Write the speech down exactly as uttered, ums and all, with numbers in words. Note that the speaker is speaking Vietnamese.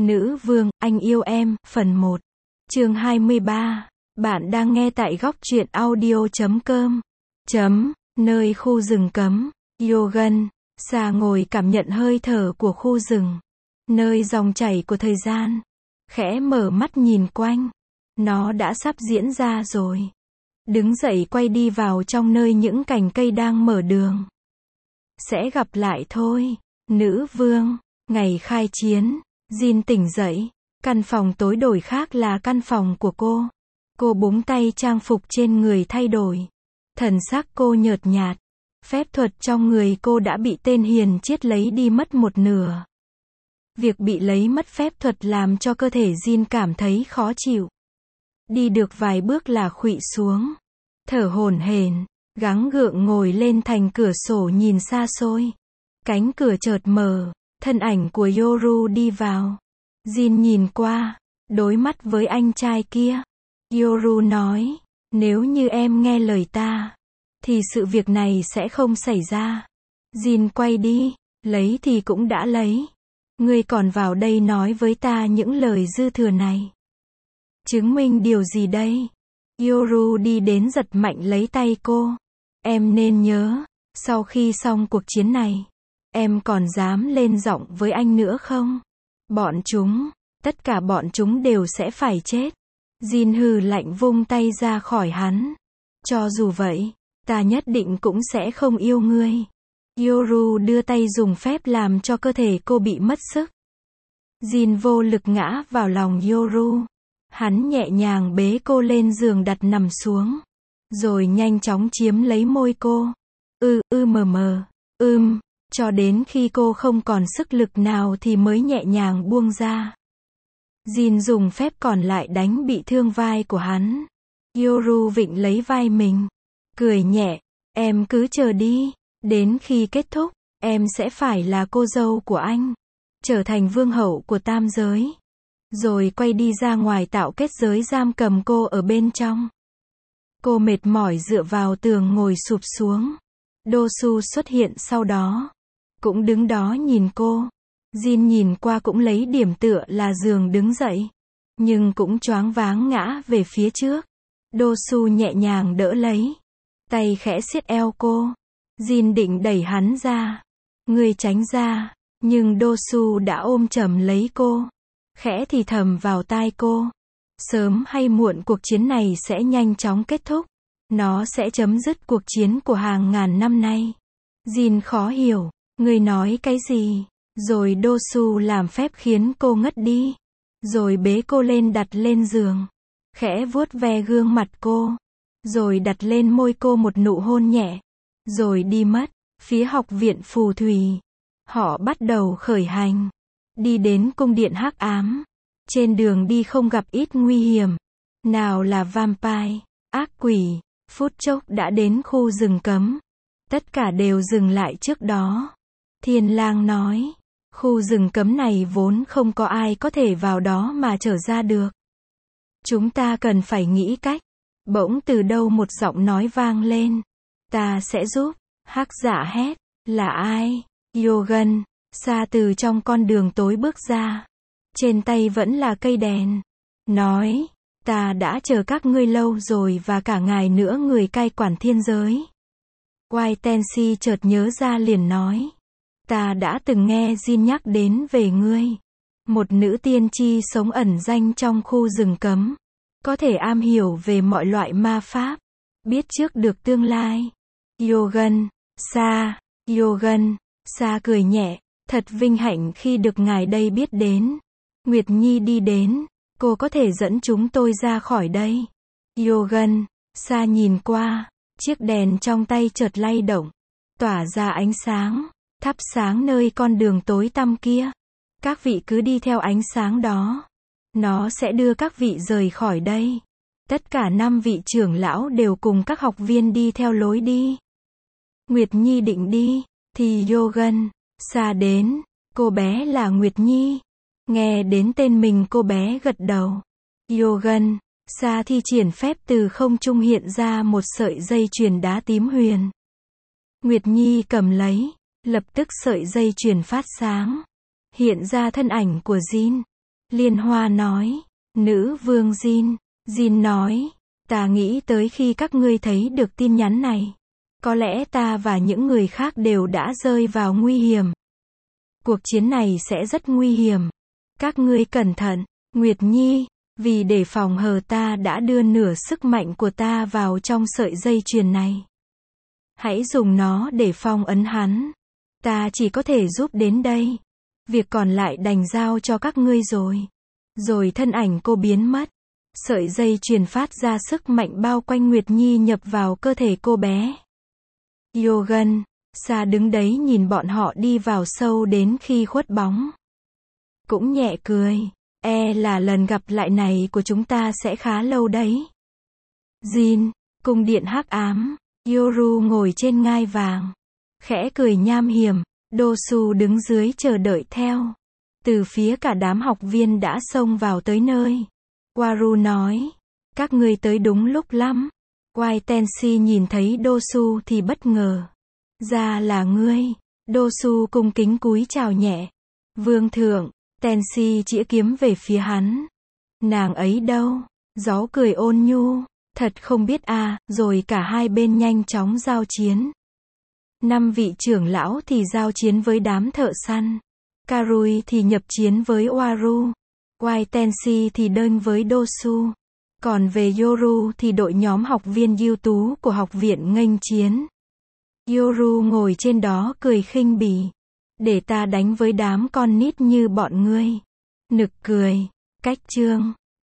Nữ vương, anh yêu em, phần một. Chương hai mươi ba. Bạn đang nghe tại góc truyện audio chấm com. Chấm, nơi khu rừng cấm. Yogan, Sa ngồi cảm nhận hơi thở của khu rừng. Nơi dòng chảy của thời gian. Khẽ mở mắt nhìn quanh. Nó đã sắp diễn ra rồi. Đứng dậy quay đi vào trong nơi những cành cây đang mở đường. Sẽ gặp lại thôi, nữ vương. Ngày khai chiến, Jin tỉnh dậy. Căn phòng tối đổi khác là căn phòng của cô. Cô búng tay trang phục trên người thay đổi. Thần sắc cô nhợt nhạt. Phép thuật trong người cô đã bị tên hiền chiết lấy đi mất một nửa. Việc bị lấy mất phép thuật làm cho cơ thể Jin cảm thấy khó chịu. Đi được vài bước là khuỵu xuống. Thở hổn hển, gắng gượng ngồi lên thành cửa sổ nhìn xa xôi. Cánh cửa chợt mở, thân ảnh của Yoru đi vào. Jin nhìn qua, đối mắt với anh trai kia. Yoru nói, nếu như em nghe lời ta, thì sự việc này sẽ không xảy ra. Jin quay đi, lấy thì cũng đã lấy. Ngươi còn vào đây nói với ta những lời dư thừa này. Chứng minh điều gì đây? Yoru đi đến giật mạnh lấy tay cô. Em nên nhớ, sau khi xong cuộc chiến này, em còn dám lên giọng với anh nữa không? Bọn chúng, tất cả bọn chúng đều sẽ phải chết. Jin hừ lạnh vung tay ra khỏi hắn. Cho dù vậy, ta nhất định cũng sẽ không yêu ngươi. Yoru đưa tay dùng phép làm cho cơ thể cô bị mất sức. Jin vô lực ngã vào lòng Yoru. Hắn nhẹ nhàng bế cô lên giường đặt nằm xuống. Rồi nhanh chóng chiếm lấy môi cô. Ư, ư mờ mờ, ưm, cho đến khi cô không còn sức lực nào thì mới nhẹ nhàng buông ra. Jin dùng phép còn lại đánh bị thương vai của hắn. Yoru vịnh lấy vai mình. Cười nhẹ, em cứ chờ đi. Đến khi kết thúc, em sẽ phải là cô dâu của anh. Trở thành vương hậu của tam giới. Rồi quay đi ra ngoài tạo kết giới giam cầm cô ở bên trong. Cô mệt mỏi dựa vào tường ngồi sụp xuống. Dosu xuất hiện sau đó. Cũng đứng đó nhìn cô. Jin nhìn qua cũng lấy điểm tựa là giường đứng dậy. Nhưng cũng choáng váng ngã về phía trước. Dosu nhẹ nhàng đỡ lấy. Tay khẽ siết eo cô. Jin định đẩy hắn ra. Người tránh ra. Nhưng Dosu đã ôm chầm lấy cô. Khẽ thì thầm vào tai cô. Sớm hay muộn cuộc chiến này sẽ nhanh chóng kết thúc. Nó sẽ chấm dứt cuộc chiến của hàng ngàn năm nay. Jin khó hiểu. Người nói cái gì? Rồi Dosu làm phép khiến cô ngất đi. Rồi bế cô lên đặt lên giường. Khẽ vuốt ve gương mặt cô. Rồi đặt lên môi cô một nụ hôn nhẹ. Rồi đi mất. Phía học viện phù thủy. Họ bắt đầu khởi hành. Đi đến cung điện hắc ám. Trên đường đi không gặp ít nguy hiểm. Nào là vampire, ác quỷ. Phút chốc đã đến khu rừng cấm. Tất cả đều dừng lại trước đó. Thiên lang nói. Khu rừng cấm này vốn không có ai có thể vào đó mà trở ra được. Chúng ta cần phải nghĩ cách. Bỗng từ đâu một giọng nói vang lên. Ta sẽ giúp. Hắc giả hét. Là ai? Yogan, Sa từ trong con đường tối bước ra. Trên tay vẫn là cây đèn. Nói. Ta đã chờ các ngươi lâu rồi và cả ngài nữa người cai quản thiên giới. White Tensi chợt nhớ ra liền nói. Ta đã từng nghe Jin nhắc đến về ngươi. Một nữ tiên tri sống ẩn danh trong khu rừng cấm. Có thể am hiểu về mọi loại ma pháp. Biết trước được tương lai. Yogan, Sa, Yogan, Sa cười nhẹ. Thật vinh hạnh khi được ngài đây biết đến. Nguyệt Nhi đi đến. Cô có thể dẫn chúng tôi ra khỏi đây. Yogan, Sa nhìn qua. Chiếc đèn trong tay chợt lay động. Tỏa ra ánh sáng. Thắp sáng nơi con đường tối tăm kia. Các vị cứ đi theo ánh sáng đó. Nó sẽ đưa các vị rời khỏi đây. Tất cả năm vị trưởng lão đều cùng các học viên đi theo lối đi. Nguyệt Nhi định đi. Thì Yogan, Sa đến. Cô bé là Nguyệt Nhi. Nghe đến tên mình cô bé gật đầu. Yogan, Sa thi triển phép từ không trung hiện ra một sợi dây chuyền đá tím huyền. Nguyệt Nhi cầm lấy. Lập tức sợi dây chuyền phát sáng. Hiện ra thân ảnh của Jin. Liên Hoa nói. Nữ vương Jin. Jin nói. Ta nghĩ tới khi các ngươi thấy được tin nhắn này. Có lẽ ta và những người khác đều đã rơi vào nguy hiểm. Cuộc chiến này sẽ rất nguy hiểm. Các ngươi cẩn thận. Nguyệt Nhi. Vì để phòng hờ ta đã đưa nửa sức mạnh của ta vào trong sợi dây chuyền này. Hãy dùng nó để phong ấn hắn. Ta chỉ có thể giúp đến đây. Việc còn lại đành giao cho các ngươi rồi. Rồi thân ảnh cô biến mất. Sợi dây chuyền phát ra sức mạnh bao quanh Nguyệt Nhi nhập vào cơ thể cô bé. Yogan, Sa đứng đấy nhìn bọn họ đi vào sâu đến khi khuất bóng. Cũng nhẹ cười. E là lần gặp lại này của chúng ta sẽ khá lâu đấy. Jin, cung điện hắc ám. Yoru ngồi trên ngai vàng. Khẽ cười nham hiểm. Dosu đứng dưới chờ đợi theo. Từ phía cả đám học viên đã xông vào tới nơi. Waru nói. Các ngươi tới đúng lúc lắm. Wai Tensi nhìn thấy Dosu thì bất ngờ. Ra là ngươi. Dosu cung kính cúi chào nhẹ. Vương thượng. Tensi chĩa kiếm về phía hắn. Nàng ấy đâu? Gió cười ôn nhu. Thật không biết à, rồi cả hai bên nhanh chóng giao chiến. Năm vị trưởng lão thì giao chiến với đám thợ săn. Karui thì nhập chiến với Waru. Wai Tensi thì đơn với Dosu. Còn về Yoru thì đội nhóm học viên ưu tú của học viện nghênh chiến. Yoru ngồi trên đó cười khinh bỉ. Để ta đánh với đám con nít như bọn ngươi. Nực cười. Cách chương.